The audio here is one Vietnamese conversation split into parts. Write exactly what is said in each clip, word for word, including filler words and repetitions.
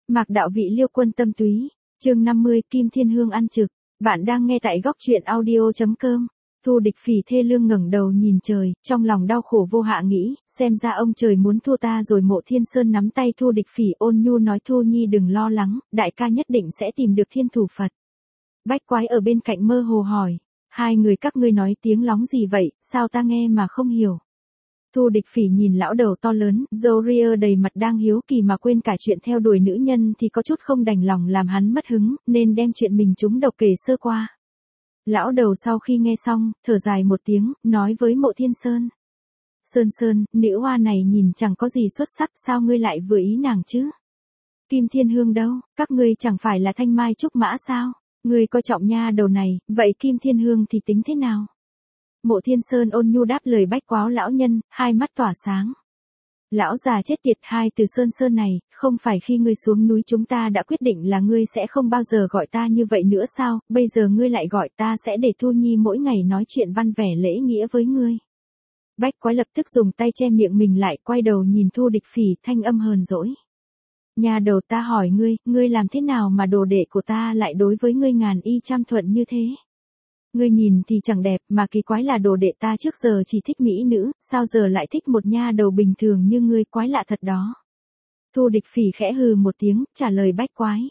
Mạc đạo vị liêu quân tâm túy, chương năm mươi, Kim Thiên Hương ăn trực. Bạn đang nghe tại góc truyện audio.com. Thu Địch Phỉ thê lương ngẩng đầu nhìn trời, trong lòng đau khổ vô hạ nghĩ, xem ra ông trời muốn thua ta rồi. Mộ Thiên Sơn nắm tay Thu Địch Phỉ ôn nhu nói, Thu Nhi đừng lo lắng, đại ca nhất định sẽ tìm được thiên thủ Phật. Bách Quái ở bên cạnh mơ hồ hỏi, hai người các ngươi nói tiếng lóng gì vậy, sao ta nghe mà không hiểu. Thu Địch Phỉ nhìn lão đầu to lớn, râu ria đầy mặt đang hiếu kỳ mà quên cả chuyện theo đuổi nữ nhân thì có chút không đành lòng làm hắn mất hứng, nên đem chuyện mình trúng độc kể sơ qua. Lão đầu sau khi nghe xong, thở dài một tiếng, nói với Mộ Thiên Sơn. Sơn Sơn, nữ hoa này nhìn chẳng có gì xuất sắc, sao ngươi lại vừa ý nàng chứ? Kim Thiên Hương đâu, các ngươi chẳng phải là thanh mai trúc mã sao? Ngươi coi trọng nha đầu này, vậy Kim Thiên Hương thì tính thế nào? Mộ Thiên Sơn ôn nhu đáp lời Bách Quáo lão nhân, hai mắt tỏa sáng. Lão già chết tiệt, hai từ Sơn Sơn này, không phải khi ngươi xuống núi chúng ta đã quyết định là ngươi sẽ không bao giờ gọi ta như vậy nữa sao, bây giờ ngươi lại gọi ta sẽ để Thu Nhi mỗi ngày nói chuyện văn vẻ lễ nghĩa với ngươi. Bách Quái lập tức dùng tay che miệng mình lại, quay đầu nhìn Thu Địch Phỉ, thanh âm hờn dỗi. Nhà đầu, ta hỏi ngươi, ngươi làm thế nào mà đồ đệ của ta lại đối với ngươi ngàn y trăm thuận như thế? Ngươi nhìn thì chẳng đẹp, mà kỳ quái là đồ đệ ta trước giờ chỉ thích mỹ nữ, sao giờ lại thích một nha đầu bình thường như ngươi, quái lạ thật đó. Thu Địch Phỉ khẽ hừ một tiếng, trả lời Bách Quái.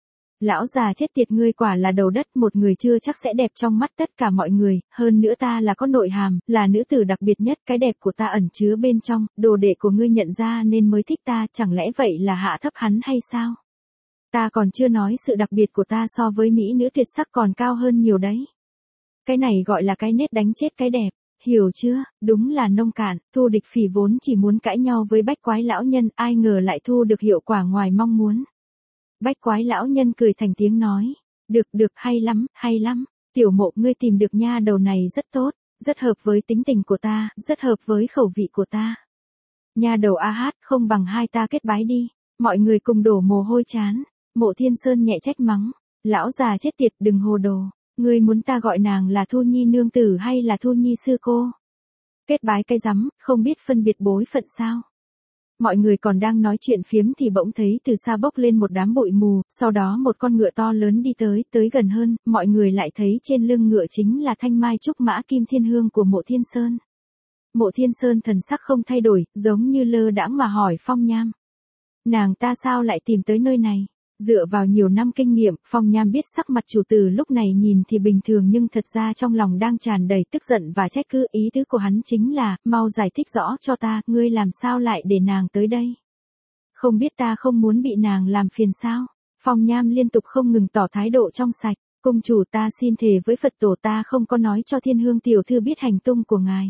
Lão già chết tiệt, ngươi quả là đầu đất, một người chưa chắc sẽ đẹp trong mắt tất cả mọi người, hơn nữa ta là có nội hàm, là nữ tử đặc biệt nhất, cái đẹp của ta ẩn chứa bên trong, đồ đệ của ngươi nhận ra nên mới thích ta, chẳng lẽ vậy là hạ thấp hắn hay sao? Ta còn chưa nói sự đặc biệt của ta so với mỹ nữ tuyệt sắc còn cao hơn nhiều đấy. Cái này gọi là cái nết đánh chết cái đẹp, hiểu chưa, đúng là nông cạn. Thu Địch Phỉ vốn chỉ muốn cãi nhau với Bách Quái lão nhân, ai ngờ lại thu được hiệu quả ngoài mong muốn. Bách Quái lão nhân cười thành tiếng nói, được được, hay lắm, hay lắm, tiểu Mộ, ngươi tìm được nha đầu này rất tốt, rất hợp với tính tình của ta, rất hợp với khẩu vị của ta. Nha đầu a hát, không bằng hai ta kết bái đi. Mọi người cùng đổ mồ hôi chán. Mộ Thiên Sơn nhẹ trách mắng, lão già chết tiệt, đừng hồ đồ. Ngươi muốn ta gọi nàng là Thu Nhi nương tử hay là Thu Nhi sư cô? Kết bái cái rắm, không biết phân biệt bối phận sao? Mọi người còn đang nói chuyện phiếm thì bỗng thấy từ xa bốc lên một đám bụi mù, sau đó một con ngựa to lớn đi tới, tới gần hơn, mọi người lại thấy trên lưng ngựa chính là thanh mai trúc mã Kim Thiên Hương của Mộ Thiên Sơn. Mộ Thiên Sơn thần sắc không thay đổi, giống như lơ đãng mà hỏi Phong Nham. Nàng ta sao lại tìm tới nơi này? Dựa vào nhiều năm kinh nghiệm, Phong Nham biết sắc mặt chủ tử lúc này nhìn thì bình thường nhưng thật ra trong lòng đang tràn đầy tức giận và trách cứ. Ý tứ của hắn chính là, mau giải thích rõ cho ta, ngươi làm sao lại để nàng tới đây? Không biết ta không muốn bị nàng làm phiền sao? Phong Nham liên tục không ngừng tỏ thái độ trong sạch, cung chủ, ta xin thề với Phật tổ ta không có nói cho Thiên Hương tiểu thư biết hành tung của ngài.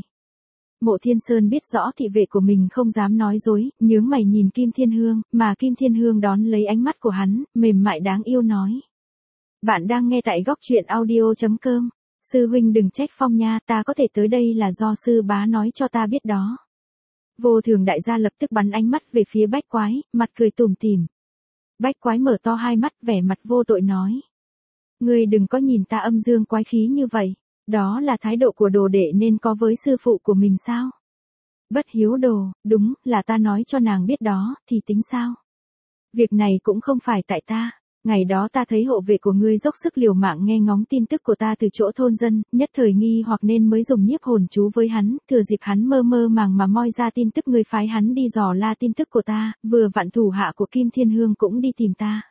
Mộ Thiên Sơn biết rõ thị vệ của mình không dám nói dối, nhướng mày nhìn Kim Thiên Hương, mà Kim Thiên Hương đón lấy ánh mắt của hắn, mềm mại đáng yêu nói. Bạn đang nghe tại góc truyện audio.com. Sư huynh đừng trách Phong nha, ta có thể tới đây là do sư bá nói cho ta biết đó. Vô Thường đại gia lập tức bắn ánh mắt về phía Bách Quái, mặt cười tủm tỉm. Bách Quái mở to hai mắt, vẻ mặt vô tội nói. Ngươi đừng có nhìn ta âm dương quái khí như vậy. Đó là thái độ của đồ đệ nên có với sư phụ của mình sao? Bất hiếu đồ, đúng, là ta nói cho nàng biết đó, thì tính sao? Việc này cũng không phải tại ta. Ngày đó ta thấy hộ vệ của ngươi dốc sức liều mạng nghe ngóng tin tức của ta từ chỗ thôn dân, nhất thời nghi hoặc nên mới dùng nhiếp hồn chú với hắn, thừa dịp hắn mơ mơ màng mà moi ra tin tức, ngươi phái hắn đi dò la tin tức của ta, vừa vặn thủ hạ của Kim Thiên Hương cũng đi tìm ta.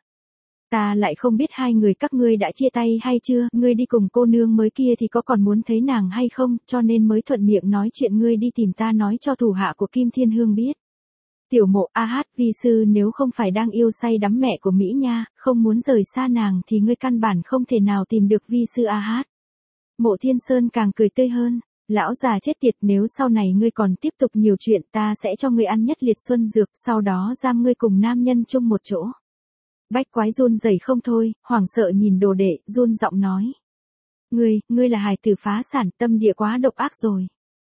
Ta lại không biết hai người các ngươi đã chia tay hay chưa, ngươi đi cùng cô nương mới kia thì có còn muốn thấy nàng hay không, cho nên mới thuận miệng nói chuyện ngươi đi tìm ta nói cho thủ hạ của Kim Thiên Hương biết. Tiểu Mộ, a hát, vi sư nếu không phải đang yêu say đắm mẹ của Mỹ nha, không muốn rời xa nàng thì ngươi căn bản không thể nào tìm được vi sư a hát. Mộ Thiên Sơn càng cười tươi hơn, lão già chết tiệt, nếu sau này ngươi còn tiếp tục nhiều chuyện ta sẽ cho ngươi ăn nhất liệt xuân dược, sau đó giam ngươi cùng nam nhân chung một chỗ. Bách Quái run rẩy không thôi, hoảng sợ nhìn đồ đệ, run giọng nói. Ngươi, ngươi là hài tử phá sản, tâm địa quá độc ác rồi.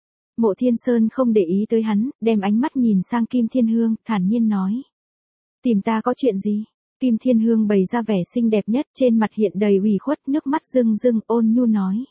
Mộ Thiên Sơn không để ý tới hắn, đem ánh mắt nhìn sang Kim Thiên Hương, thản nhiên nói. Tìm ta có chuyện gì? Kim Thiên Hương bày ra vẻ xinh đẹp nhất, trên mặt hiện đầy ủy khuất, nước mắt rưng rưng, ôn nhu nói.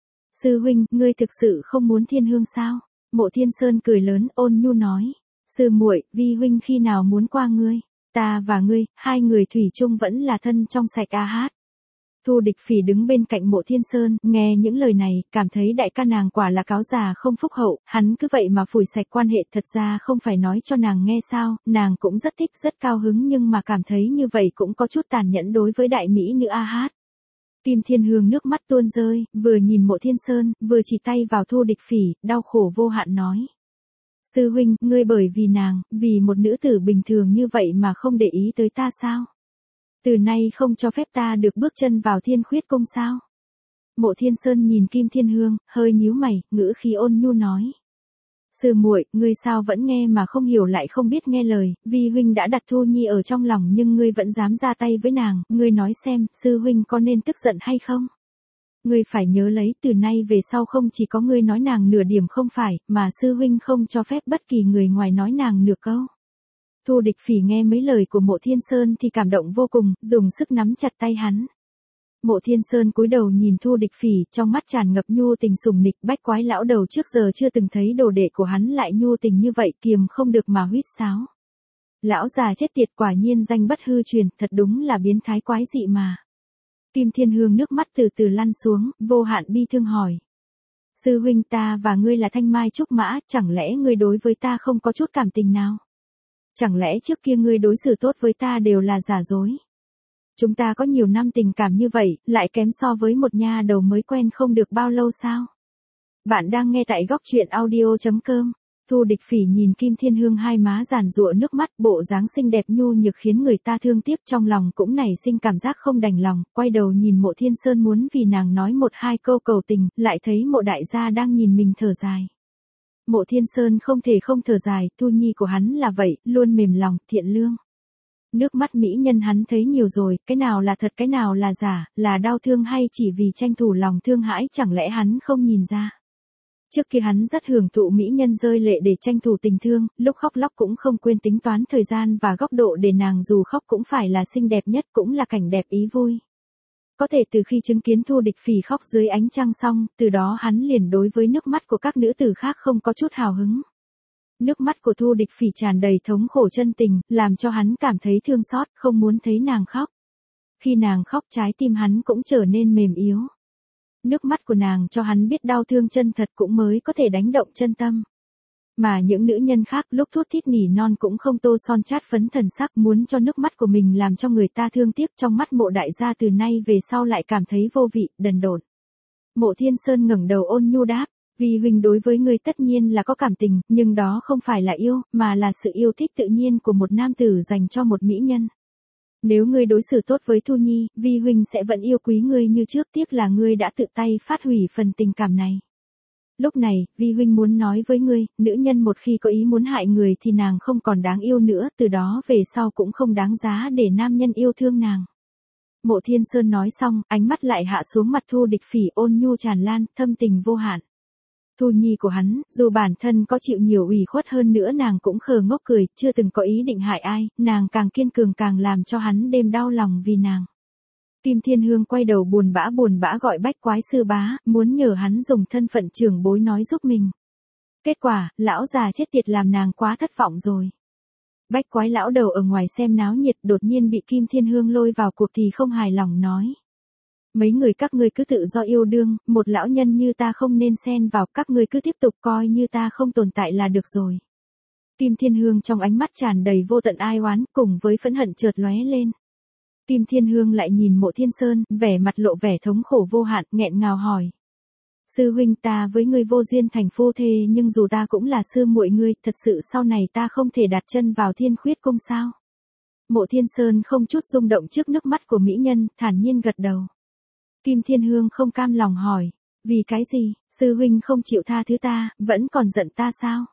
Sư huynh, ngươi thực sự không muốn Thiên Hương sao? Mộ Thiên Sơn cười lớn, ôn nhu nói. Sư muội, vi huynh khi nào muốn qua ngươi? ta và ngươi, hai người thủy chung vẫn là thân trong sạch a hát. Thu Địch Phỉ đứng bên cạnh Mộ Thiên Sơn, nghe những lời này, cảm thấy đại ca nàng quả là cáo già không phúc hậu, hắn cứ vậy mà phủi sạch quan hệ, thật ra không phải nói cho nàng nghe sao, nàng cũng rất thích rất cao hứng nhưng mà cảm thấy như vậy cũng có chút tàn nhẫn đối với đại mỹ nữ a hát. Kim Thiên Hương nước mắt tuôn rơi, vừa nhìn Mộ Thiên Sơn, vừa chỉ tay vào Thu Địch Phỉ, đau khổ vô hạn nói. Sư huynh, ngươi bởi vì nàng, vì một nữ tử bình thường như vậy mà không để ý tới ta sao? Từ nay không cho phép ta được bước chân vào Thiên Khuyết Cung sao? Mộ Thiên Sơn nhìn Kim Thiên Hương, hơi nhíu mày, ngữ khí ôn nhu nói. Sư muội, ngươi sao vẫn nghe mà không hiểu lại không biết nghe lời, vì huynh đã đặt Thu Nhi ở trong lòng nhưng ngươi vẫn dám ra tay với nàng, ngươi nói xem, sư huynh có nên tức giận hay không? Ngươi phải nhớ lấy, từ nay về sau không chỉ có ngươi nói nàng nửa điểm không phải, mà sư huynh không cho phép bất kỳ người ngoài nói nàng nửa câu. Thu Địch Phỉ nghe mấy lời của Mộ Thiên Sơn thì cảm động vô cùng, dùng sức nắm chặt tay hắn. Mộ Thiên Sơn cúi đầu nhìn Thu Địch Phỉ, trong mắt tràn ngập nhu tình sủng nịch, bách quái lão đầu trước giờ chưa từng thấy đồ đệ của hắn lại nhu tình như vậy, kiềm không được mà huýt sáo. Lão già chết tiệt, quả nhiên danh bất hư truyền, thật đúng là biến thái quái dị mà. Kim Thiên Hương nước mắt từ từ lăn xuống, vô hạn bi thương hỏi. Sư huynh, ta và ngươi là thanh mai trúc mã, chẳng lẽ ngươi đối với ta không có chút cảm tình nào? Chẳng lẽ trước kia ngươi đối xử tốt với ta đều là giả dối? Chúng ta có nhiều năm tình cảm như vậy, lại kém so với một nha đầu mới quen không được bao lâu sao? Bạn đang nghe tại góc truyện audio chấm com. Thu Địch Phỉ nhìn Kim Thiên Hương hai má giàn giụa nước mắt, bộ dáng xinh đẹp nhu nhược khiến người ta thương tiếc, trong lòng cũng nảy sinh cảm giác không đành lòng, quay đầu nhìn Mộ Thiên Sơn muốn vì nàng nói một hai câu cầu tình, lại thấy Mộ đại gia đang nhìn mình thở dài. Mộ Thiên Sơn không thể không thở dài, Thu Nhi của hắn là vậy, luôn mềm lòng, thiện lương. Nước mắt mỹ nhân hắn thấy nhiều rồi, cái nào là thật cái nào là giả, là đau thương hay chỉ vì tranh thủ lòng thương hãi, chẳng lẽ hắn không nhìn ra. Trước kia hắn rất hưởng thụ mỹ nhân rơi lệ để tranh thủ tình thương, lúc khóc lóc cũng không quên tính toán thời gian và góc độ để nàng dù khóc cũng phải là xinh đẹp nhất, cũng là cảnh đẹp ý vui. Có thể từ khi chứng kiến Thu Địch Phỉ khóc dưới ánh trăng xong, từ đó hắn liền đối với nước mắt của các nữ tử khác không có chút hào hứng. Nước mắt của Thu Địch Phỉ tràn đầy thống khổ chân tình, làm cho hắn cảm thấy thương xót, không muốn thấy nàng khóc. Khi nàng khóc trái tim hắn cũng trở nên mềm yếu. Nước mắt của nàng cho hắn biết đau thương chân thật cũng mới có thể đánh động chân tâm. Mà những nữ nhân khác lúc thút thít nỉ non cũng không tô son chát phấn thần sắc, muốn cho nước mắt của mình làm cho người ta thương tiếc. Trong mắt Mộ đại gia từ nay về sau lại cảm thấy vô vị, đần độn. Mộ Thiên Sơn ngẩng đầu ôn nhu đáp, vì huynh đối với ngươi tất nhiên là có cảm tình, nhưng đó không phải là yêu, mà là sự yêu thích tự nhiên của một nam tử dành cho một mỹ nhân. Nếu ngươi đối xử tốt với Thu Nhi, vi huynh sẽ vẫn yêu quý ngươi như trước, tiếc là ngươi đã tự tay phát hủy phần tình cảm này. Lúc này, vi huynh muốn nói với ngươi, nữ nhân một khi có ý muốn hại người thì nàng không còn đáng yêu nữa, từ đó về sau cũng không đáng giá để nam nhân yêu thương nàng. Mộ Thiên Sơn nói xong, ánh mắt lại hạ xuống mặt Thu Địch Phỉ, ôn nhu tràn lan, thâm tình vô hạn. Thu Nhi của hắn, dù bản thân có chịu nhiều ủy khuất hơn nữa nàng cũng khờ ngốc cười, chưa từng có ý định hại ai, nàng càng kiên cường càng làm cho hắn đêm đau lòng vì nàng. Kim Thiên Hương quay đầu buồn bã buồn bã gọi Bách Quái sư bá, muốn nhờ hắn dùng thân phận trưởng bối nói giúp mình. Kết quả, lão già chết tiệt làm nàng quá thất vọng rồi. Bách Quái lão đầu ở ngoài xem náo nhiệt đột nhiên bị Kim Thiên Hương lôi vào cuộc thì không hài lòng nói. Mấy người các ngươi cứ tự do yêu đương, một lão nhân như ta không nên xen vào, các ngươi cứ tiếp tục coi như ta không tồn tại là được rồi. Kim Thiên Hương trong ánh mắt tràn đầy vô tận ai oán, cùng với phẫn hận chợt lóe lên. Kim Thiên Hương lại nhìn Mộ Thiên Sơn, vẻ mặt lộ vẻ thống khổ vô hạn, nghẹn ngào hỏi. Sư huynh, ta với ngươi vô duyên thành phu thê, nhưng dù ta cũng là sư muội ngươi, thật sự sau này ta không thể đặt chân vào Thiên Khuyết Cung sao? Mộ Thiên Sơn không chút rung động trước nước mắt của mỹ nhân, thản nhiên gật đầu. Kim Thiên Hương không cam lòng hỏi, vì cái gì, sư huynh không chịu tha thứ ta, vẫn còn giận ta sao?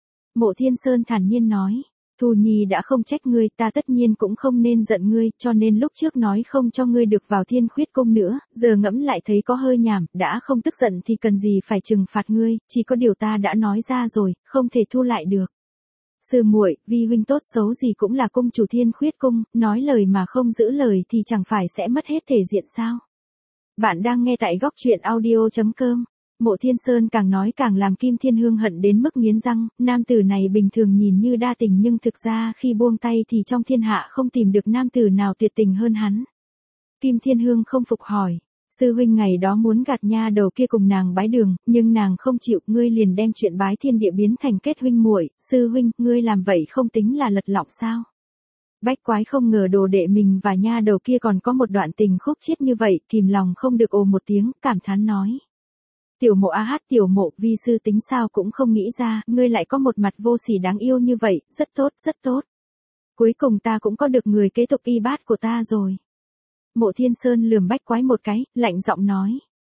Mộ Thiên Sơn thản nhiên nói, Thu Nhi đã không trách ngươi, ta tất nhiên cũng không nên giận ngươi, cho nên lúc trước nói không cho ngươi được vào Thiên Khuyết Cung nữa, giờ ngẫm lại thấy có hơi nhảm, đã không tức giận thì cần gì phải trừng phạt ngươi, chỉ có điều ta đã nói ra rồi, không thể thu lại được. Sư muội, vi huynh tốt xấu gì cũng là cung chủ Thiên Khuyết Cung, nói lời mà không giữ lời thì chẳng phải sẽ mất hết thể diện sao? Bạn đang nghe tại góc truyện audio chấm com. Mộ Thiên Sơn càng nói càng làm Kim Thiên Hương hận đến mức nghiến răng, nam tử này bình thường nhìn như đa tình nhưng thực ra khi buông tay thì trong thiên hạ không tìm được nam tử nào tuyệt tình hơn hắn. Kim Thiên Hương không phục hỏi, sư huynh ngày đó muốn gạt nha đầu kia cùng nàng bái đường, nhưng nàng không chịu, ngươi liền đem chuyện bái thiên địa biến thành kết huynh muội, sư huynh, ngươi làm vậy không tính là lật lọng sao? Bách Quái không ngờ đồ đệ mình và nha đầu kia còn có một đoạn tình khúc chiết như vậy, kìm lòng không được ồ một tiếng, cảm thán nói. Tiểu Mộ a hát, tiểu Mộ, vi sư tính sao cũng không nghĩ ra, ngươi lại có một mặt vô sỉ đáng yêu như vậy, rất tốt, rất tốt. Cuối cùng ta cũng có được người kế tục y bát của ta rồi. Mộ Thiên Sơn lườm Bách Quái một cái, lạnh giọng nói.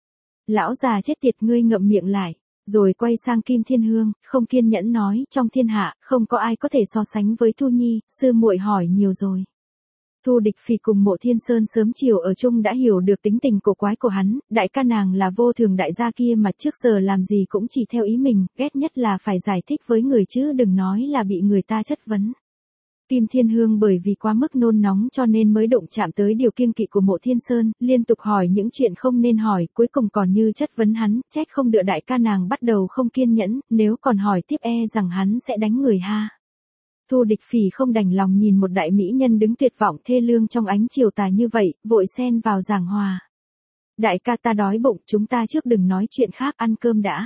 Lão già chết tiệt, ngươi ngậm miệng lại, rồi quay sang Kim Thiên Hương, không kiên nhẫn nói, trong thiên hạ, không có ai có thể so sánh với Thu Nhi, sư muội hỏi nhiều rồi. Thu Địch Phỉ cùng Mộ Thiên Sơn sớm chiều ở chung đã hiểu được tính tình cổ quái của hắn, đại ca nàng là vô thường đại gia kia mà trước giờ làm gì cũng chỉ theo ý mình, ghét nhất là phải giải thích với người chứ đừng nói là bị người ta chất vấn. Kim Thiên Hương bởi vì quá mức nôn nóng cho nên mới đụng chạm tới điều kiêng kỵ của Mộ Thiên Sơn, liên tục hỏi những chuyện không nên hỏi, cuối cùng còn như chất vấn hắn, trách không đợi đại ca nàng bắt đầu không kiên nhẫn, nếu còn hỏi tiếp e rằng hắn sẽ đánh người ha. Thu Địch Phỉ không đành lòng nhìn một đại mỹ nhân đứng tuyệt vọng thê lương trong ánh chiều tà như vậy, vội xen vào giảng hòa. Đại ca ta đói bụng, chúng ta trước đừng nói chuyện khác, ăn cơm đã.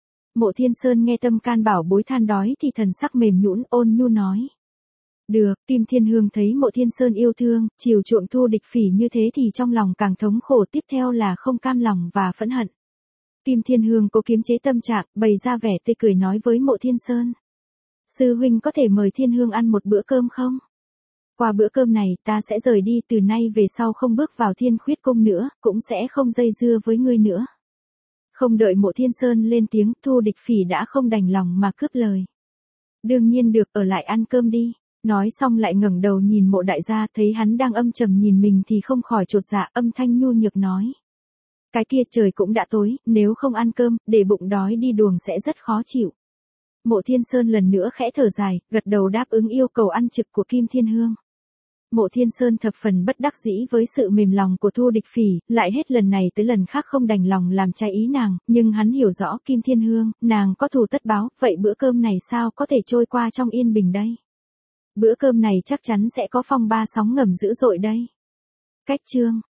Mộ Thiên Sơn nghe tâm can bảo bối than đói thì thần sắc mềm nhũn ôn nhu nói. Được, Kim Thiên Hương thấy Mộ Thiên Sơn yêu thương, chiều chuộng Thu Địch Phỉ như thế thì trong lòng càng thống khổ, tiếp theo là không cam lòng và phẫn hận. Kim Thiên Hương cố kiềm chế tâm trạng, bày ra vẻ tươi cười nói với Mộ Thiên Sơn. Sư huynh có thể mời Thiên Hương ăn một bữa cơm không? Qua bữa cơm này ta sẽ rời đi, từ nay về sau không bước vào Thiên Khuyết Cung nữa, cũng sẽ không dây dưa với ngươi nữa. Không đợi Mộ Thiên Sơn lên tiếng, Thu Địch Phỉ đã không đành lòng mà cướp lời. Đương nhiên được, ở lại ăn cơm đi. Nói xong lại ngẩng đầu nhìn Mộ đại gia, thấy hắn đang âm trầm nhìn mình thì không khỏi chột dạ, âm thanh nhu nhược nói. Cái kia trời cũng đã tối, nếu không ăn cơm, để bụng đói đi đường sẽ rất khó chịu. Mộ Thiên Sơn lần nữa khẽ thở dài, gật đầu đáp ứng yêu cầu ăn trực của Kim Thiên Hương. Mộ Thiên Sơn thập phần bất đắc dĩ với sự mềm lòng của Thu Địch Phỉ, lại hết lần này tới lần khác không đành lòng làm trái ý nàng, nhưng hắn hiểu rõ Kim Thiên Hương, nàng có thù tất báo, vậy bữa cơm này sao có thể trôi qua trong yên bình đây? Bữa cơm này chắc chắn sẽ có phong ba sóng ngầm dữ dội đây. Cách chương